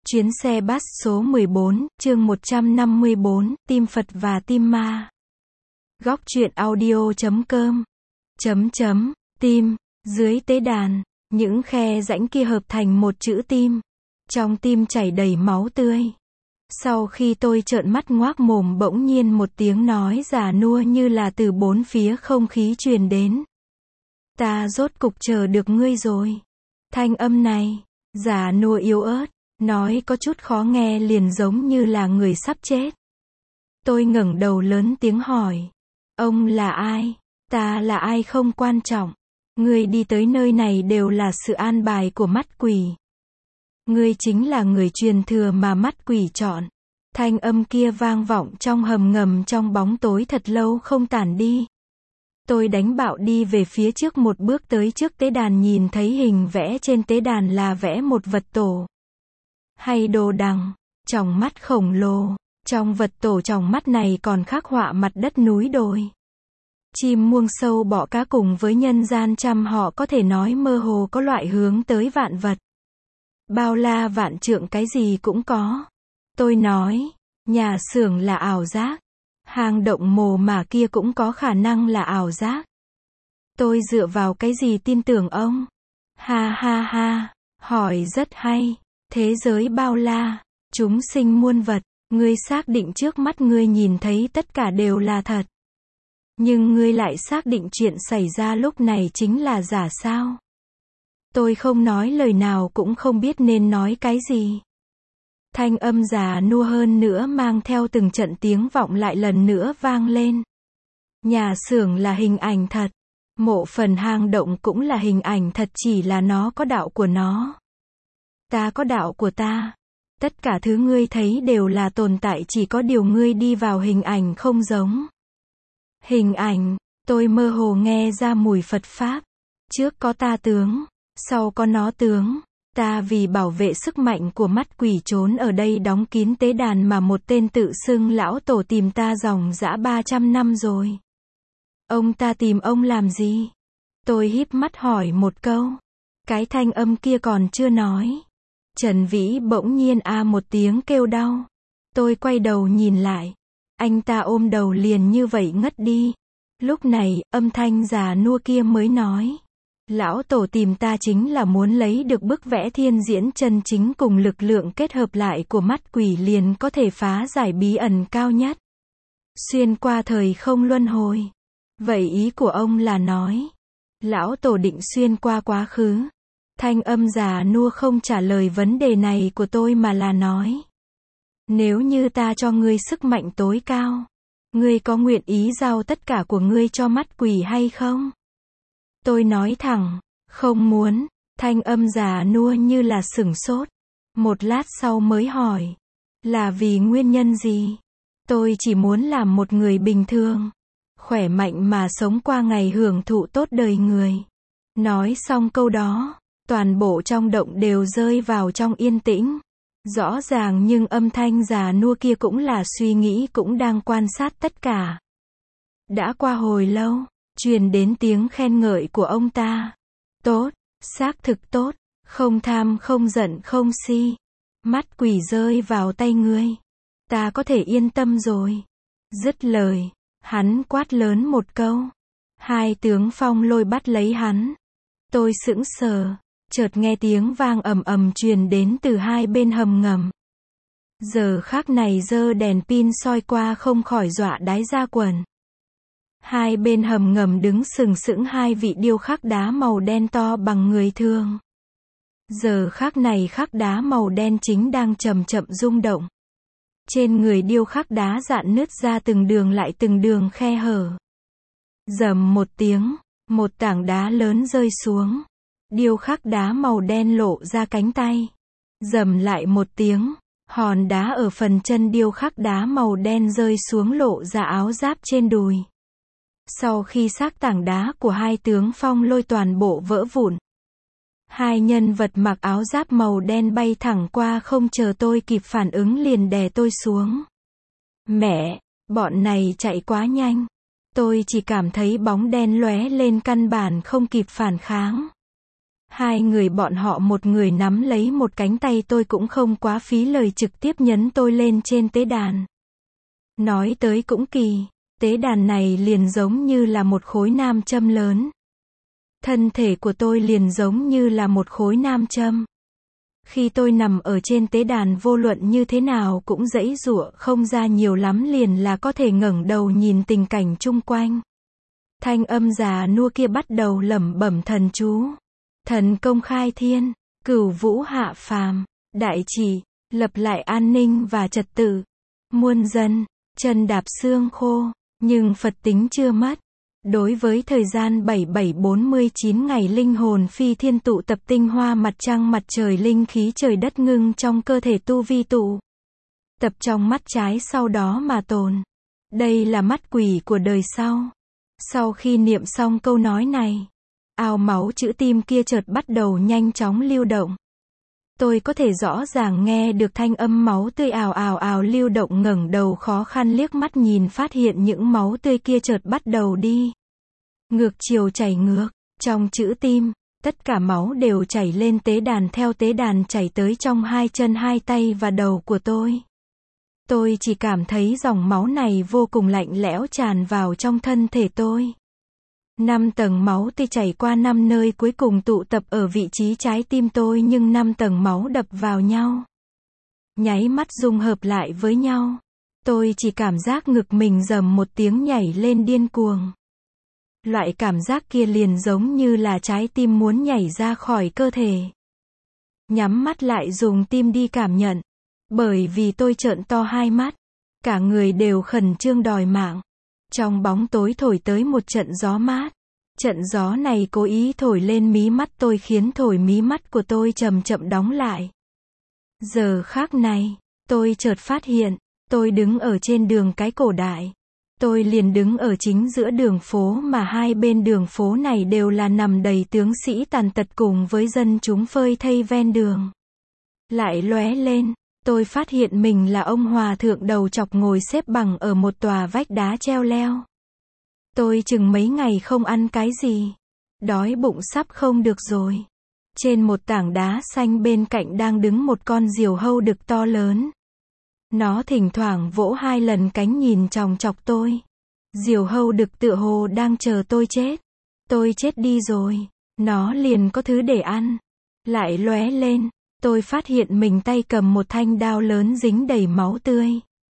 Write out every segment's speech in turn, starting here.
Chuyến xe bus số 14, chương 154, Tim Phật và Tim Ma. Góc truyện audio.com. Tim, dưới tế đàn, những khe rãnh kia hợp thành một chữ tim. Trong tim chảy đầy máu tươi. Sau khi tôi trợn mắt ngoác mồm bỗng nhiên một tiếng nói già nua như là từ bốn phía không khí truyền đến. Ta rốt cục chờ được ngươi rồi. Thanh âm này, già nua yếu ớt, nói có chút khó nghe liền giống như là người sắp chết. Tôi ngẩng đầu lớn tiếng hỏi. Ông là ai? Ta là ai không quan trọng. Ngươi đi tới nơi này đều là sự an bài của mắt quỷ. Ngươi chính là người truyền thừa mà mắt quỷ chọn. Thanh âm kia vang vọng trong hầm ngầm trong bóng tối thật lâu không tản đi. Tôi đánh bạo đi về phía trước một bước tới trước tế đàn nhìn thấy hình vẽ trên tế đàn là vẽ một vật tổ. Hay đồ đằng, tròng mắt khổng lồ, trong vật tổ tròng mắt này còn khắc họa mặt đất núi đồi. Chim muông sâu bọ cá cùng với nhân gian trăm họ có thể nói mơ hồ có loại hướng tới vạn vật. Bao la vạn trượng cái gì cũng có. Tôi nói, nhà xưởng là ảo giác. Hang động mồ mả kia cũng có khả năng là ảo giác. Tôi dựa vào cái gì tin tưởng ông? Ha ha ha, hỏi rất hay. Thế giới bao la, chúng sinh muôn vật, ngươi xác định trước mắt ngươi nhìn thấy tất cả đều là thật. Nhưng ngươi lại xác định chuyện xảy ra lúc này chính là giả sao? Tôi không nói lời nào cũng không biết nên nói cái gì. Thanh âm già nua hơn nữa mang theo từng trận tiếng vọng lại lần nữa vang lên. Nhà xưởng là hình ảnh thật. Mộ phần hang động cũng là hình ảnh thật, chỉ là nó có đạo của nó. Ta có đạo của ta. Tất cả thứ ngươi thấy đều là tồn tại, chỉ có điều ngươi đi vào hình ảnh không giống. Hình ảnh, tôi mơ hồ nghe ra mùi Phật Pháp. Trước có ta tướng, sau có nó tướng. Ta vì bảo vệ sức mạnh của mắt quỷ trốn ở đây đóng kín tế đàn mà một tên tự xưng lão tổ tìm ta dòng dã 300 năm rồi. Ông ta tìm ông làm gì? Tôi híp mắt hỏi một câu. Cái thanh âm kia còn chưa nói. Trần Vĩ bỗng nhiên một tiếng kêu đau. Tôi quay đầu nhìn lại. Anh ta ôm đầu liền như vậy ngất đi. Lúc này, âm thanh già nua kia mới nói. Lão tổ tìm ta chính là muốn lấy được bức vẽ thiên diễn chân chính cùng lực lượng kết hợp lại của mắt quỷ liền có thể phá giải bí ẩn cao nhất. Xuyên qua thời không luân hồi. Vậy ý của ông là nói. Lão tổ định xuyên qua quá khứ. Thanh âm già nua không trả lời vấn đề này của tôi mà là nói. Nếu như ta cho ngươi sức mạnh tối cao, ngươi có nguyện ý giao tất cả của ngươi cho mắt quỷ hay không? Tôi nói thẳng, không muốn. Thanh âm già nua như là sửng sốt. Một lát sau mới hỏi. Là vì nguyên nhân gì? Tôi chỉ muốn làm một người bình thường. Khỏe mạnh mà sống qua ngày hưởng thụ tốt đời người. Nói xong câu đó, toàn bộ trong động đều rơi vào trong yên tĩnh. Rõ ràng nhưng âm thanh già nua kia cũng là suy nghĩ, cũng đang quan sát tất cả. Đã qua hồi lâu, truyền đến tiếng khen ngợi của ông ta. Tốt, xác thực tốt, không tham không giận không si. Mắt quỷ rơi vào tay ngươi. Ta có thể yên tâm rồi. Dứt lời, hắn quát lớn một câu. Hai tướng phong lôi bắt lấy hắn. Tôi sững sờ, chợt nghe tiếng vang ầm ầm truyền đến từ hai bên hầm ngầm. Giờ khắc này giơ đèn pin soi qua không khỏi dọa đái ra quần. Hai bên hầm ngầm đứng sừng sững hai vị điêu khắc đá màu đen to bằng người thường. Giờ khắc này khắc đá màu đen chính đang chậm chậm rung động. Trên người điêu khắc đá rạn nứt ra từng đường lại từng đường khe hở. Rầm một tiếng, một tảng đá lớn rơi xuống. Điêu khắc đá màu đen lộ ra cánh tay. Rầm lại một tiếng, hòn đá ở phần chân điêu khắc đá màu đen rơi xuống lộ ra áo giáp trên đùi. Sau khi xác tảng đá của hai tướng phong lôi toàn bộ vỡ vụn, hai nhân vật mặc áo giáp màu đen bay thẳng qua không chờ tôi kịp phản ứng liền đè tôi xuống. Mẹ, bọn này chạy quá nhanh. Tôi chỉ cảm thấy bóng đen lóe lên căn bản không kịp phản kháng. Hai người bọn họ một người nắm lấy một cánh tay tôi cũng không quá phí lời trực tiếp nhấn tôi lên trên tế đàn. Nói tới cũng kỳ, tế đàn này liền giống như là một khối nam châm lớn. Thân thể của tôi liền giống như là một khối nam châm. Khi tôi nằm ở trên tế đàn vô luận như thế nào cũng giãy giụa không ra nhiều lắm liền là có thể ngẩng đầu nhìn tình cảnh chung quanh. Thanh âm già nua kia bắt đầu lẩm bẩm thần chú. Thần công khai thiên, cửu vũ hạ phàm, đại chỉ, lập lại an ninh và trật tự. Muôn dân, chân đạp xương khô, nhưng Phật tính chưa mất. Đối với thời gian 7749 ngày linh hồn phi thiên tụ tập tinh hoa mặt trăng mặt trời linh khí trời đất ngưng trong cơ thể tu vi tụ. Tập trong mắt trái sau đó mà tồn. Đây là mắt quỷ của đời sau. Sau khi niệm xong câu nói này, ao máu chữ tim kia chợt bắt đầu nhanh chóng lưu động. Tôi có thể rõ ràng nghe được thanh âm máu tươi ào ào ào lưu động ngẩng đầu khó khăn liếc mắt nhìn phát hiện những máu tươi kia chợt bắt đầu đi. Ngược chiều chảy ngược, trong chữ tim, tất cả máu đều chảy lên tế đàn theo tế đàn chảy tới trong hai chân hai tay và đầu của tôi. Tôi chỉ cảm thấy dòng máu này vô cùng lạnh lẽo tràn vào trong thân thể tôi. 5 tầng máu tươi chảy qua 5 nơi cuối cùng tụ tập ở vị trí trái tim tôi nhưng 5 tầng máu đập vào nhau. Nháy mắt dung hợp lại với nhau. Tôi chỉ cảm giác ngực mình rầm một tiếng nhảy lên điên cuồng. Loại cảm giác kia liền giống như là trái tim muốn nhảy ra khỏi cơ thể. Nhắm mắt lại dùng tim đi cảm nhận. Bởi vì tôi trợn to hai mắt. Cả người đều khẩn trương đòi mạng. Trong bóng tối thổi tới một trận gió mát. Trận gió này cố ý thổi lên mí mắt tôi khiến thổi mí mắt của tôi chậm chậm đóng lại. Giờ khác này, tôi chợt phát hiện, tôi đứng ở trên đường cái cổ đại. Tôi liền đứng ở chính giữa đường phố mà hai bên đường phố này đều là nằm đầy tướng sĩ tàn tật cùng với dân chúng phơi thây ven đường. Lại lóe lên, tôi phát hiện mình là ông hòa thượng đầu chọc ngồi xếp bằng ở một tòa vách đá treo leo. Tôi chừng mấy ngày không ăn cái gì. Đói bụng sắp không được rồi. Trên một tảng đá xanh bên cạnh đang đứng một con diều hâu đực to lớn. Nó thỉnh thoảng vỗ 2 lần cánh nhìn chòng chọc tôi. Diều hâu đực tựa hồ đang chờ tôi chết. Tôi chết đi rồi. Nó liền có thứ để ăn. Lại lóe lên. Tôi phát hiện mình tay cầm một thanh đao lớn dính đầy máu tươi.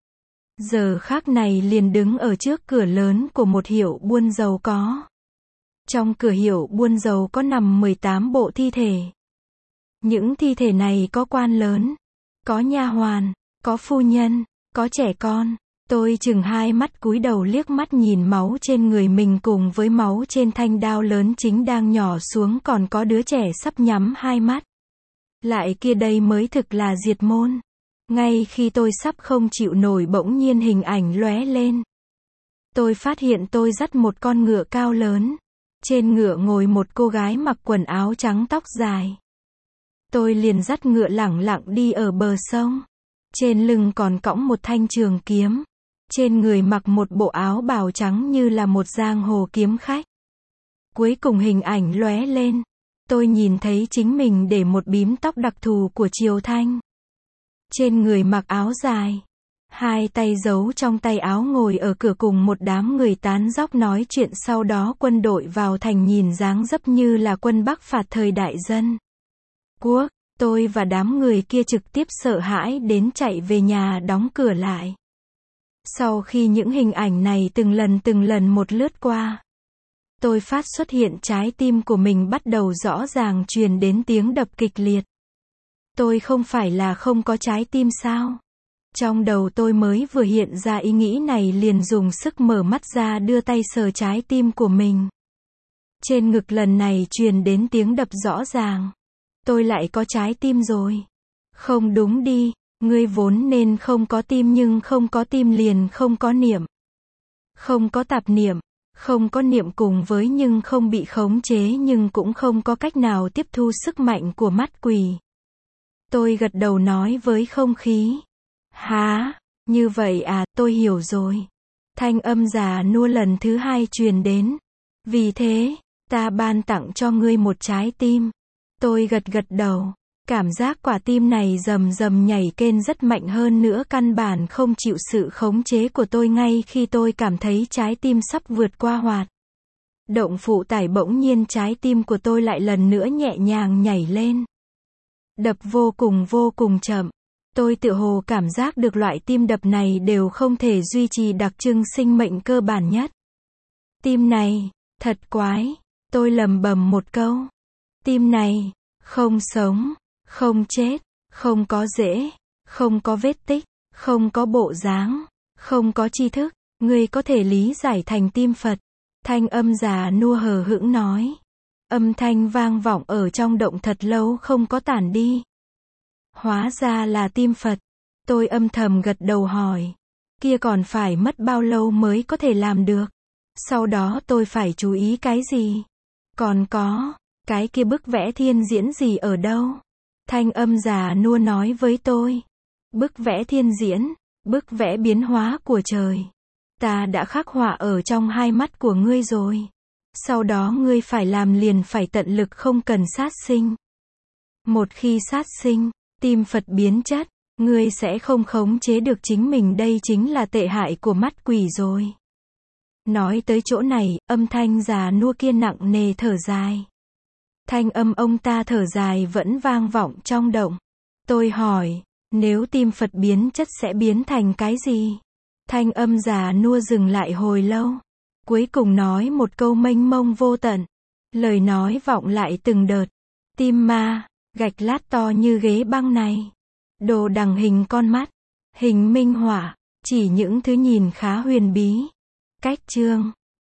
Giờ khác này liền đứng ở trước cửa lớn của một hiệu buôn giàu có. Trong cửa hiệu buôn giàu có nằm 18 bộ thi thể. Những thi thể này có quan lớn, có nha hoàn, có phu nhân, có trẻ con. Tôi chừng hai mắt cúi đầu liếc mắt nhìn máu trên người mình cùng với máu trên thanh đao lớn chính đang nhỏ xuống còn có đứa trẻ sắp nhắm hai mắt. Lại kia đây mới thực là diệt môn. Ngay khi tôi sắp không chịu nổi bỗng nhiên hình ảnh lóe lên. Tôi phát hiện tôi dắt một con ngựa cao lớn. Trên ngựa ngồi một cô gái mặc quần áo trắng tóc dài. Tôi liền dắt ngựa lẳng lặng đi ở bờ sông. Trên lưng còn cõng một thanh trường kiếm. Trên người mặc một bộ áo bào trắng như là một giang hồ kiếm khách. Cuối cùng hình ảnh lóe lên. Tôi nhìn thấy chính mình để một bím tóc đặc thù của Triều Thanh. Trên người mặc áo dài. Hai tay giấu trong tay áo ngồi ở cửa cùng một đám người tán dóc nói chuyện sau đó quân đội vào thành nhìn dáng dấp như là quân Bắc phạt thời đại dân. Quốc, tôi và đám người kia trực tiếp sợ hãi đến chạy về nhà đóng cửa lại. Sau khi những hình ảnh này từng lần một lướt qua. Tôi phát xuất hiện trái tim của mình bắt đầu rõ ràng truyền đến tiếng đập kịch liệt. Tôi không phải là không có trái tim sao? Trong đầu tôi mới vừa hiện ra ý nghĩ này liền dùng sức mở mắt ra đưa tay sờ trái tim của mình. Trên ngực lần này truyền đến tiếng đập rõ ràng. Tôi lại có trái tim rồi. Không đúng đi, ngươi vốn nên không có tim nhưng không có tim liền không có niệm. Không có tạp niệm, không có niệm cùng với nhưng không bị khống chế nhưng cũng không có cách nào tiếp thu sức mạnh của mắt quỷ. Tôi gật đầu nói với không khí. Hả, như vậy à, tôi hiểu rồi. Thanh âm già nua lần thứ hai truyền đến. Vì thế, ta ban tặng cho ngươi một trái tim. Tôi gật gật đầu. Cảm giác quả tim này rầm rầm nhảy kên rất mạnh, hơn nữa căn bản không chịu sự khống chế của tôi. Ngay khi tôi cảm thấy trái tim sắp vượt qua hoạt động phụ tải, bỗng nhiên trái tim của tôi lại lần nữa nhẹ nhàng nhảy lên. Đập vô cùng chậm. Tôi tựa hồ cảm giác được loại tim đập này đều không thể duy trì đặc trưng sinh mệnh cơ bản nhất. Tim này, thật quái. Tôi lẩm bẩm một câu. Tim này, không sống, không chết, không có rễ, không có vết tích, không có bộ dáng, không có tri thức. Ngươi có thể lý giải thành tim Phật. Thanh âm già nua hờ hững nói. Âm thanh vang vọng ở trong động thật lâu không có tản đi. Hóa ra là tim Phật. Tôi âm thầm gật đầu hỏi. Kia còn phải mất bao lâu mới có thể làm được? Sau đó tôi phải chú ý cái gì? Còn có, cái kia bức vẽ thiên diễn gì ở đâu? Thanh âm già nua nói với tôi. Bức vẽ thiên diễn, bức vẽ biến hóa của trời. Ta đã khắc họa ở trong hai mắt của ngươi rồi. Sau đó ngươi phải làm liền phải tận lực không cần sát sinh. Một khi sát sinh, tim Phật biến chất, ngươi sẽ không khống chế được chính mình, đây chính là tệ hại của mắt quỷ rồi. Nói tới chỗ này, âm thanh già nua kia nặng nề thở dài. Thanh âm ông ta thở dài vẫn vang vọng trong động. Tôi hỏi, nếu tim Phật biến chất sẽ biến thành cái gì? Thanh âm già nua dừng lại hồi lâu. Cuối cùng nói một câu mênh mông vô tận. Lời nói vọng lại từng đợt. Tim ma, gạch lát to như ghế băng này. Đồ đằng hình con mắt. Hình minh họa. Chỉ những thứ nhìn khá huyền bí. Cách chương.